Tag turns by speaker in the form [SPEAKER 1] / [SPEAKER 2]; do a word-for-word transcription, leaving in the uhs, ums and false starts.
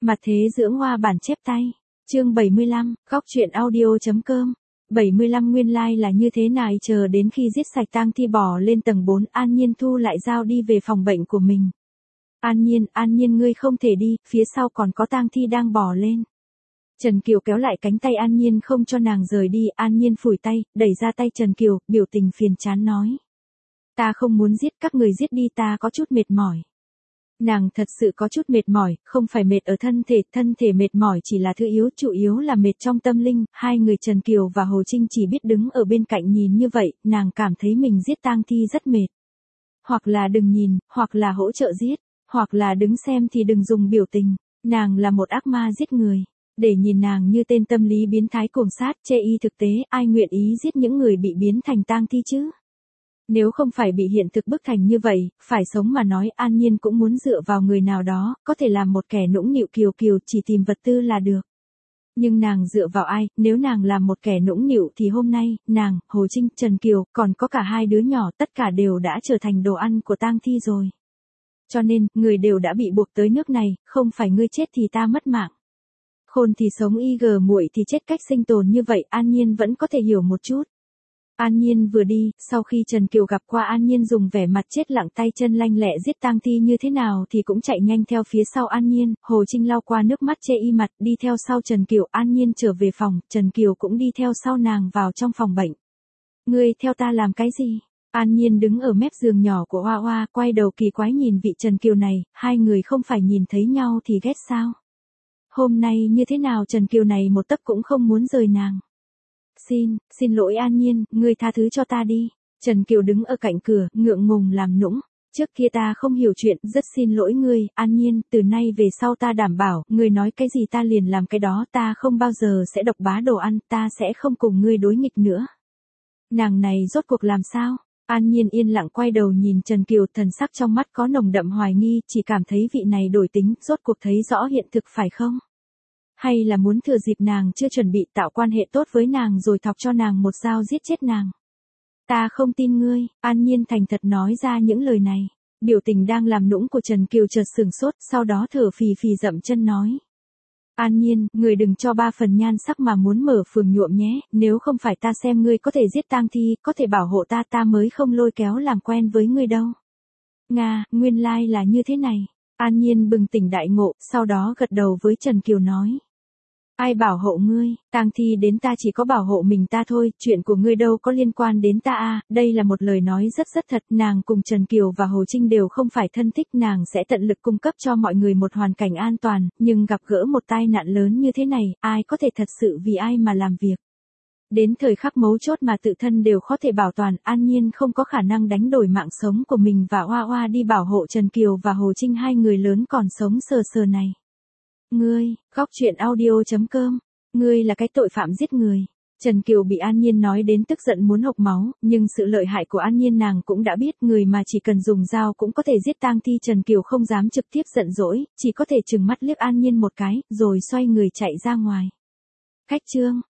[SPEAKER 1] Mặt thế dưỡng hoa bản chép tay. Chương bảy mươi lăm, góc truyện audio.com. bảy mươi lăm nguyên lai like là như thế này, chờ đến khi giết sạch tang thi bỏ lên tầng bốn, An Nhiên thu lại dao đi về phòng bệnh của mình. An Nhiên, An Nhiên ngươi không thể đi, phía sau còn có tang thi đang bò lên. Trần Kiều kéo lại cánh tay An Nhiên không cho nàng rời đi, An Nhiên phủi tay, đẩy ra tay Trần Kiều, biểu tình phiền chán nói. Ta không muốn giết, các người giết đi, ta có chút mệt mỏi. Nàng thật sự có chút mệt mỏi, không phải mệt ở thân thể, thân thể mệt mỏi chỉ là thứ yếu, chủ yếu là mệt trong tâm linh. Hai người Trần Kiều và Hồ Trinh chỉ biết đứng ở bên cạnh nhìn như vậy, nàng cảm thấy mình giết tang thi rất mệt. Hoặc là đừng nhìn, hoặc là hỗ trợ giết, hoặc là đứng xem thì đừng dùng biểu tình. Nàng là một ác ma giết người. Để nhìn nàng như tên tâm lý biến thái cuồng sát, chê y thực tế, ai nguyện ý giết những người bị biến thành tang thi chứ? Nếu không phải bị hiện thực bức thành như vậy, phải sống mà nói, An Nhiên cũng muốn dựa vào người nào đó, có thể làm một kẻ nũng nịu kiều kiều, chỉ tìm vật tư là được. Nhưng nàng dựa vào ai, nếu nàng làm một kẻ nũng nịu thì hôm nay, nàng, Hồ Trinh, Trần Kiều, còn có cả hai đứa nhỏ, tất cả đều đã trở thành đồ ăn của tang thi rồi. Cho nên, người đều đã bị buộc tới nước này, không phải ngươi chết thì ta mất mạng. Khôn thì sống y gờ muội thì chết, cách sinh tồn như vậy, An Nhiên vẫn có thể hiểu một chút. An Nhiên vừa đi, sau khi Trần Kiều gặp qua An Nhiên dùng vẻ mặt chết lặng tay chân lanh lẹ giết tang thi như thế nào thì cũng chạy nhanh theo phía sau An Nhiên. Hồ Trinh lau qua nước mắt chê y mặt, đi theo sau Trần Kiều. An Nhiên trở về phòng, Trần Kiều cũng đi theo sau nàng vào trong phòng bệnh. Ngươi theo ta làm cái gì? An Nhiên đứng ở mép giường nhỏ của Hoa Hoa, quay đầu kỳ quái nhìn vị Trần Kiều này, hai người không phải nhìn thấy nhau thì ghét sao? Hôm nay như thế nào Trần Kiều này một tấc cũng không muốn rời nàng. Xin, xin lỗi An Nhiên, ngươi tha thứ cho ta đi. Trần Kiều đứng ở cạnh cửa, ngượng ngùng làm nũng. Trước kia ta không hiểu chuyện, rất xin lỗi ngươi, An Nhiên, từ nay về sau ta đảm bảo, ngươi nói cái gì ta liền làm cái đó, ta không bao giờ sẽ độc bá đồ ăn, ta sẽ không cùng ngươi đối nghịch nữa. Nàng này rốt cuộc làm sao? An Nhiên yên lặng quay đầu nhìn Trần Kiều, thần sắc trong mắt có nồng đậm hoài nghi, chỉ cảm thấy vị này đổi tính, rốt cuộc thấy rõ hiện thực phải không? Hay là muốn thừa dịp nàng chưa chuẩn bị tạo quan hệ tốt với nàng rồi thọc cho nàng một dao giết chết nàng? Ta không tin ngươi, An Nhiên thành thật nói ra những lời này. Biểu tình đang làm nũng của Trần Kiều chợt sừng sốt, sau đó thở phì phì dậm chân nói. An Nhiên, người đừng cho ba phần nhan sắc mà muốn mở phường nhuộm nhé, nếu không phải ta xem ngươi có thể giết tang thi, có thể bảo hộ ta, ta mới không lôi kéo làm quen với ngươi đâu. Nga, nguyên lai like là như thế này. An Nhiên bừng tỉnh đại ngộ, sau đó gật đầu với Trần Kiều nói. Ai bảo hộ ngươi, tang thi đến ta chỉ có bảo hộ mình ta thôi, chuyện của ngươi đâu có liên quan đến ta à, đây là một lời nói rất rất thật, nàng cùng Trần Kiều và Hồ Trinh đều không phải thân thích, nàng sẽ tận lực cung cấp cho mọi người một hoàn cảnh an toàn, nhưng gặp gỡ một tai nạn lớn như thế này, ai có thể thật sự vì ai mà làm việc. Đến thời khắc mấu chốt mà tự thân đều khó thể bảo toàn, An Nhiên không có khả năng đánh đổi mạng sống của mình và Hoa Hoa đi bảo hộ Trần Kiều và Hồ Trinh, hai người lớn còn sống sờ sờ này. Ngươi, góc truyện audio.com, ngươi là cái tội phạm giết người. Trần Kiều bị An Nhiên nói đến tức giận muốn hộc máu, nhưng sự lợi hại của An Nhiên nàng cũng đã biết, người mà chỉ cần dùng dao cũng có thể giết tang thi. Trần Kiều không dám trực tiếp giận dỗi, chỉ có thể trừng mắt liếc An Nhiên một cái, rồi xoay người chạy ra ngoài. Khách trương,